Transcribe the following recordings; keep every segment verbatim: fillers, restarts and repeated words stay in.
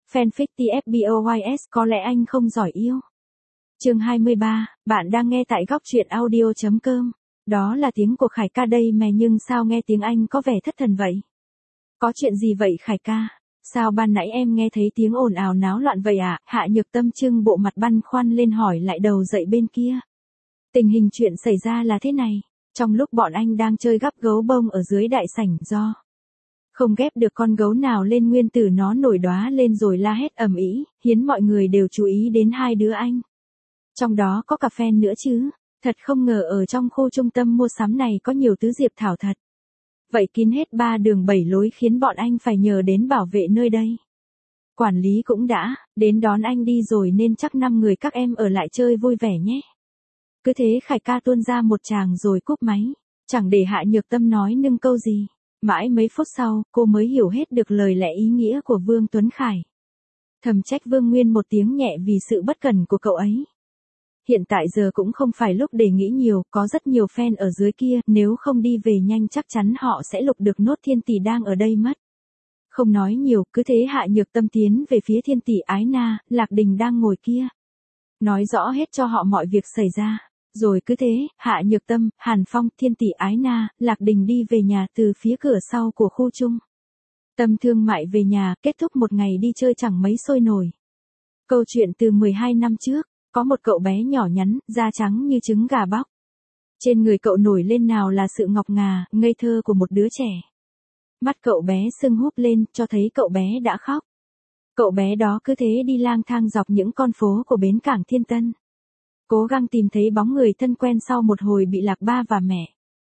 Fanfic tê ép boys có lẽ anh không giỏi yêu. Chương hai mươi ba, bạn đang nghe tại góc truyện audio chấm com. Đó là tiếng của Khải ca đây mà, nhưng sao nghe tiếng anh có vẻ thất thần vậy? Có chuyện gì vậy Khải ca? Sao ban nãy em nghe thấy tiếng ồn ào náo loạn vậy ạ? À? Hạ Nhược Tâm trưng bộ mặt băn khoăn lên hỏi lại đầu dậy bên kia. Tình hình chuyện xảy ra là thế này. Trong lúc bọn anh đang chơi gắp gấu bông ở dưới đại sảnh, do không ghép được con gấu nào lên nguyên tử, nó nổi đóa lên rồi la hét ầm ĩ, khiến mọi người đều chú ý đến hai đứa anh. Trong đó có cả fan nữa chứ. Thật không ngờ ở trong khu trung tâm mua sắm này có nhiều tứ diệp thảo thật. Vậy kín hết ba đường bảy lối khiến bọn anh phải nhờ đến bảo vệ nơi đây. Quản lý cũng đã đến đón anh đi rồi nên chắc năm người các em ở lại chơi vui vẻ nhé. Cứ thế Khải ca tuôn ra một tràng rồi cúp máy. Chẳng để Hạ Nhược Tâm nói nưng câu gì. Mãi mấy phút sau, cô mới hiểu hết được lời lẽ ý nghĩa của Vương Tuấn Khải. Thầm trách Vương Nguyên một tiếng nhẹ vì sự bất cẩn của cậu ấy. Hiện tại giờ cũng không phải lúc để nghĩ nhiều, có rất nhiều fan ở dưới kia, nếu không đi về nhanh chắc chắn họ sẽ lục được nốt Thiên Tỷ đang ở đây mất. Không nói nhiều, cứ thế Hạ Nhược Tâm tiến về phía Thiên Tỷ Ái Na, Lạc Đình đang ngồi kia. Nói rõ hết cho họ mọi việc xảy ra. Rồi cứ thế, Hạ Nhược Tâm, Hàn Phong, Thiên Tỷ Ái Na, Lạc Đình đi về nhà từ phía cửa sau của khu chung. Tâm thương mại về nhà, kết thúc một ngày đi chơi chẳng mấy sôi nổi. Câu chuyện từ mười hai năm trước, có một cậu bé nhỏ nhắn, da trắng như trứng gà bóc. Trên người cậu nổi lên nào là sự ngọc ngà, ngây thơ của một đứa trẻ. Mắt cậu bé sưng húp lên, cho thấy cậu bé đã khóc. Cậu bé đó cứ thế đi lang thang dọc những con phố của bến cảng Thiên Tân. Cố gắng tìm thấy bóng người thân quen sau một hồi bị lạc ba và mẹ.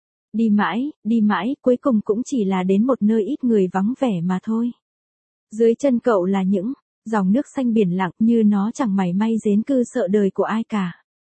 Đi mãi, đi mãi, cuối cùng cũng chỉ là đến một nơi ít người vắng vẻ mà thôi. Dưới chân cậu là những dòng nước xanh biển lặng, như nó chẳng mảy may rến cư sợ đời của ai cả.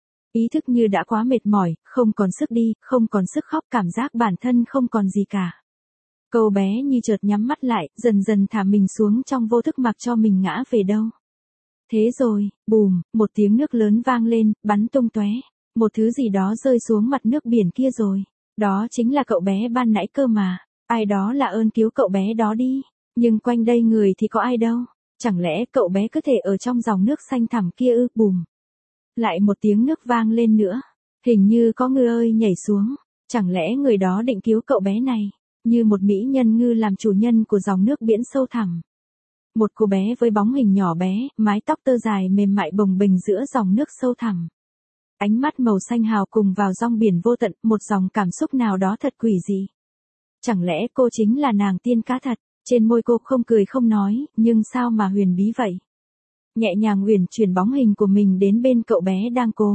Ý thức như đã quá mệt mỏi, không còn sức đi, không còn sức khóc, cảm giác bản thân không còn gì cả. Cậu bé như chợt nhắm mắt lại, dần dần thả mình xuống trong vô thức mặc cho mình ngã về đâu. Thế rồi, bùm, một tiếng nước lớn vang lên, bắn tung tóe. Một thứ gì đó rơi xuống mặt nước biển kia rồi. Đó chính là cậu bé ban nãy cơ mà. Ai đó là ơn cứu cậu bé đó đi. Nhưng quanh đây người thì có ai đâu. Chẳng lẽ cậu bé cứ thể ở trong dòng nước xanh thẳm kia ư? Bùm. Lại một tiếng nước vang lên nữa. Hình như có ngư ơi nhảy xuống. Chẳng lẽ người đó định cứu cậu bé này. Như một mỹ nhân ngư làm chủ nhân của dòng nước biển sâu thẳm. Một cô bé với bóng hình nhỏ bé, mái tóc tơ dài mềm mại bồng bềnh giữa dòng nước sâu thẳm. Ánh mắt màu xanh hào cùng vào dòng biển vô tận, một dòng cảm xúc nào đó thật quỷ dị. Chẳng lẽ cô chính là nàng tiên cá thật? Trên môi cô không cười không nói, nhưng sao mà huyền bí vậy? Nhẹ nhàng uyển chuyển bóng hình của mình đến bên cậu bé đang cố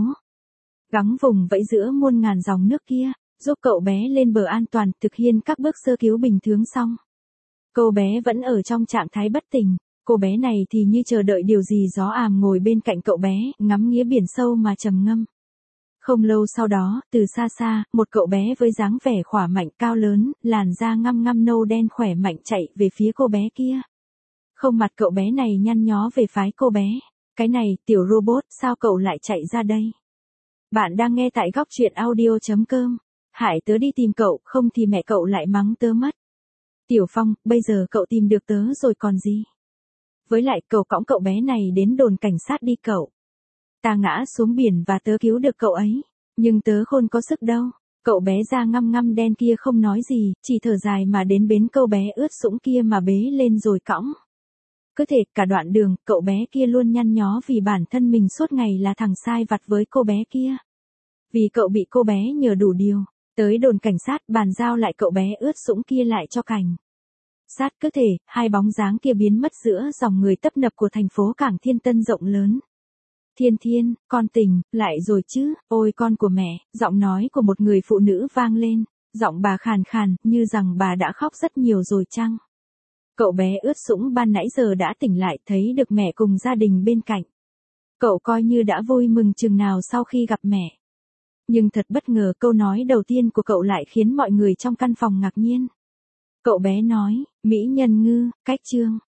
gắng vùng vẫy giữa muôn ngàn dòng nước kia, giúp cậu bé lên bờ an toàn, thực hiện các bước sơ cứu bình thường xong. Cô bé vẫn ở trong trạng thái bất tỉnh. Cô bé này thì như chờ đợi điều gì gió àm ngồi bên cạnh cậu bé, ngắm nghía biển sâu mà trầm ngâm. Không lâu sau đó, từ xa xa, một cậu bé với dáng vẻ khỏe mạnh cao lớn, làn da ngăm ngăm nâu đen khỏe mạnh chạy về phía cô bé kia. Không, mặt cậu bé này nhăn nhó về phái cô bé. Cái này, tiểu robot, sao cậu lại chạy ra đây? Bạn đang nghe tại góc truyện audio chấm com. Hải tớ đi tìm cậu, không thì mẹ cậu lại mắng tớ mất. Tiểu Phong, bây giờ cậu tìm được tớ rồi còn gì? Với lại cậu cõng cậu bé này đến đồn cảnh sát đi cậu. Ta ngã xuống biển và tớ cứu được cậu ấy. Nhưng tớ khôn có sức đâu. Cậu bé da ngăm ngăm đen kia không nói gì, chỉ thở dài mà đến bến câu bé ướt sũng kia mà bế lên rồi cõng. Cứ thế cả đoạn đường, cậu bé kia luôn nhăn nhó vì bản thân mình suốt ngày là thằng sai vặt với cô bé kia. Vì cậu bị cô bé nhờ đủ điều. Tới đồn cảnh sát bàn giao lại cậu bé ướt sũng kia lại cho cảnh sát. Cứ thể, hai bóng dáng kia biến mất giữa dòng người tấp nập của thành phố cảng Thiên Tân rộng lớn. Thiên Thiên, con tỉnh, lại rồi chứ, ôi con của mẹ, giọng nói của một người phụ nữ vang lên, giọng bà khàn khàn, như rằng bà đã khóc rất nhiều rồi chăng? Cậu bé ướt sũng ban nãy giờ đã tỉnh lại, thấy được mẹ cùng gia đình bên cạnh. Cậu coi như đã vui mừng chừng nào sau khi gặp mẹ. Nhưng thật bất ngờ, câu nói đầu tiên của cậu lại khiến mọi người trong căn phòng ngạc nhiên. Cậu bé nói, mỹ nhân ngư, cách chương.